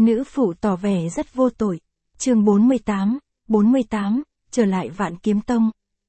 Nữ phụ tỏ vẻ rất vô tội. Chương 48, trở lại Vạn Kiếm Tông.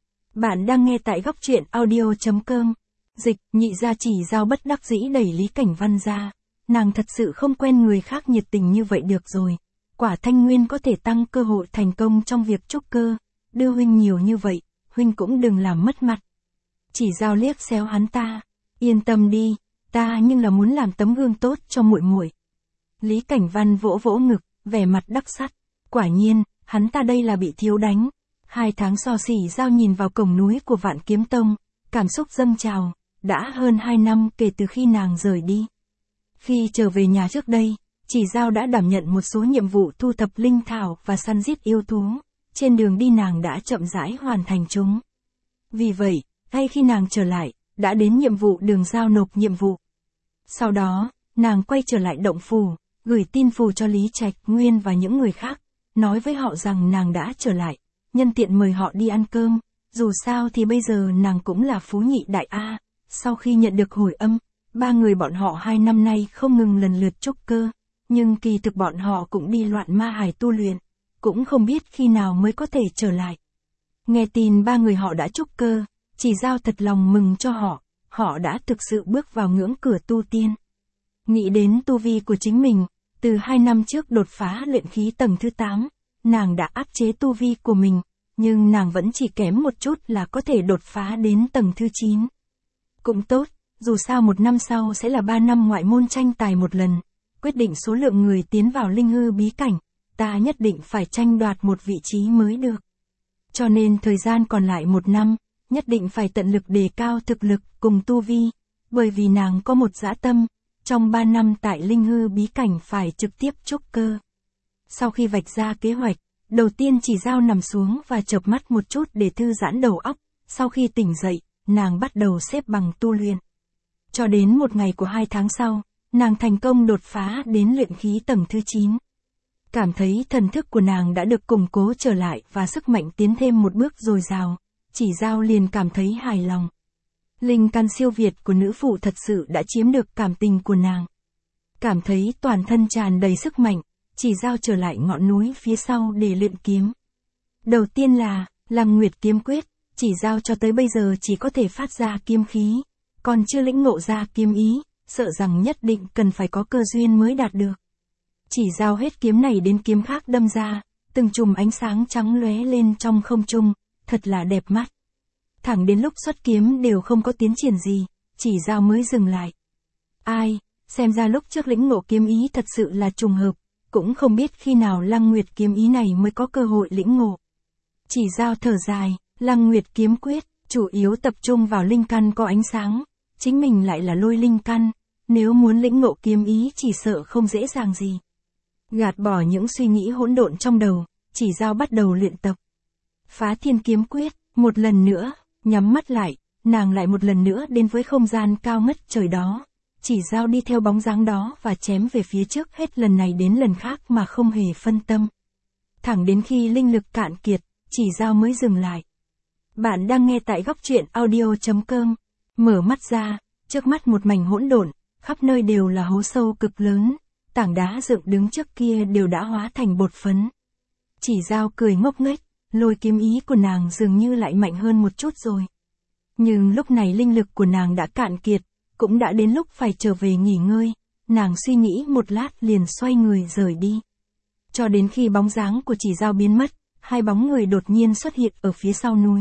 Bạn đang nghe tại góc truyện audio.com. Dịch, Nhị gia Chỉ Dao bất đắc dĩ đẩy Lý Cảnh Văn ra. Nàng thật sự không quen người khác nhiệt tình như vậy được rồi. Quả Thanh Nguyên có thể tăng cơ hội thành công trong việc trúc cơ. Đưa huynh nhiều như vậy, huynh cũng đừng làm mất mặt. Chỉ Dao liếc xéo hắn ta. Yên tâm đi, ta nhưng là muốn làm tấm gương tốt cho muội muội. Lý Cảnh Văn vỗ vỗ ngực, vẻ mặt đắc sắt. Quả nhiên, hắn ta đây là bị thiếu đánh. 2 tháng so Chỉ Dao nhìn vào cổng núi của Vạn Kiếm Tông, cảm xúc dâng trào. Đã hơn 2 năm kể từ khi nàng rời đi. Khi trở về nhà trước đây, Chỉ Dao đã đảm nhận một số nhiệm vụ thu thập linh thảo và săn giết yêu thú. Trên đường đi nàng đã chậm rãi hoàn thành chúng. Vì vậy, ngay khi nàng trở lại, đã đến nhiệm vụ đường giao nộp nhiệm vụ. Sau đó, nàng quay trở lại động phủ, gửi tin phù cho Lý Trạch Nguyên và những người khác, nói với họ rằng nàng đã trở lại, nhân tiện mời họ đi ăn cơm, dù sao thì bây giờ nàng cũng là phú nhị đại A. Sau khi nhận được hồi âm, 3 người bọn họ 2 năm nay không ngừng lần lượt trúc cơ, nhưng kỳ thực bọn họ cũng đi loạn ma hải tu luyện, cũng không biết khi nào mới có thể trở lại. Nghe tin 3 người họ đã trúc cơ, Chỉ Dao thật lòng mừng cho họ đã thực sự bước vào ngưỡng cửa tu tiên. Nghĩ đến tu vi của chính mình, từ 2 năm trước đột phá luyện khí tầng thứ 8, nàng đã áp chế tu vi của mình, nhưng nàng vẫn chỉ kém một chút là có thể đột phá đến tầng thứ 9. Cũng tốt, dù sao 1 năm sau sẽ là 3 năm ngoại môn tranh tài một lần, quyết định số lượng người tiến vào linh hư bí cảnh, ta nhất định phải tranh đoạt một vị trí mới được. Cho nên thời gian còn lại 1 năm, nhất định phải tận lực đề cao thực lực cùng tu vi, bởi vì nàng có một dã tâm, trong 3 năm tại linh hư bí cảnh phải trực tiếp trúc cơ. Sau khi vạch ra kế hoạch, đầu tiên Chỉ Dao nằm xuống và chợp mắt một chút để thư giãn đầu óc, sau khi tỉnh dậy, nàng bắt đầu xếp bằng tu luyện. Cho đến một ngày của 2 tháng sau, nàng thành công đột phá đến luyện khí tầng thứ 9. Cảm thấy thần thức của nàng đã được củng cố trở lại và sức mạnh tiến thêm một bước dồi dào, Chỉ Dao liền cảm thấy hài lòng. Linh căn siêu việt của nữ phụ thật sự đã chiếm được cảm tình của nàng. Cảm thấy toàn thân tràn đầy sức mạnh, Chỉ Dao trở lại ngọn núi phía sau để luyện kiếm. Đầu tiên là, làm Nguyệt Kiếm Quyết, Chỉ Dao cho tới bây giờ chỉ có thể phát ra kiếm khí, còn chưa lĩnh ngộ ra kiếm ý, sợ rằng nhất định cần phải có cơ duyên mới đạt được. Chỉ Dao hết kiếm này đến kiếm khác đâm ra, từng chùm ánh sáng trắng lóe lên trong không trung, thật là đẹp mắt. Thẳng đến lúc xuất kiếm đều không có tiến triển gì, Chỉ Dao mới dừng lại. Ai, xem ra lúc trước lĩnh ngộ kiếm ý thật sự là trùng hợp, cũng không biết khi nào Lăng Nguyệt kiếm ý này mới có cơ hội lĩnh ngộ. Chỉ Dao thở dài, Lăng Nguyệt kiếm quyết, chủ yếu tập trung vào linh căn có ánh sáng, chính mình lại là lôi linh căn, nếu muốn lĩnh ngộ kiếm ý chỉ sợ không dễ dàng gì. Gạt bỏ những suy nghĩ hỗn độn trong đầu, Chỉ Dao bắt đầu luyện tập. Phá Thiên kiếm quyết, một lần nữa, nhắm mắt lại, nàng lại một lần nữa đến với không gian cao ngất trời đó. Chỉ Dao đi theo bóng dáng đó và chém về phía trước hết lần này đến lần khác mà không hề phân tâm. Thẳng đến khi linh lực cạn kiệt, Chỉ Dao mới dừng lại. Bạn đang nghe tại góc truyện audio.com. Mở mắt ra, trước mắt một mảnh hỗn độn, khắp nơi đều là hố sâu cực lớn, tảng đá dựng đứng trước kia đều đã hóa thành bột phấn. Chỉ Dao cười ngốc nghếch, lôi kiếm ý của nàng dường như lại mạnh hơn một chút rồi. Nhưng lúc này linh lực của nàng đã cạn kiệt, cũng đã đến lúc phải trở về nghỉ ngơi, nàng suy nghĩ một lát liền xoay người rời đi. Cho đến khi bóng dáng của Chỉ Dao biến mất, 2 bóng người đột nhiên xuất hiện ở phía sau núi.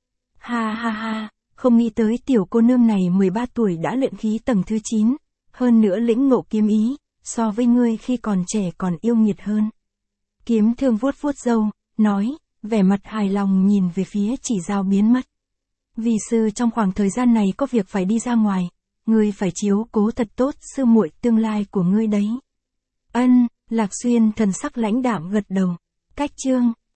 Ha ha ha, không nghĩ tới tiểu cô nương này 13 tuổi đã luyện khí tầng thứ 9, hơn nữa lĩnh ngộ kiếm ý, so với ngươi khi còn trẻ còn yêu nghiệt hơn. Kiếm Thương vuốt vuốt râu, nói, vẻ mặt hài lòng nhìn về phía Chỉ Dao biến mất. Vì sư trong khoảng thời gian này có việc phải đi ra ngoài, ngươi phải chiếu cố thật tốt sư muội tương lai của ngươi đấy. Ân, Lạc Xuyên thần sắc lãnh đạm gật đầu. Cách chương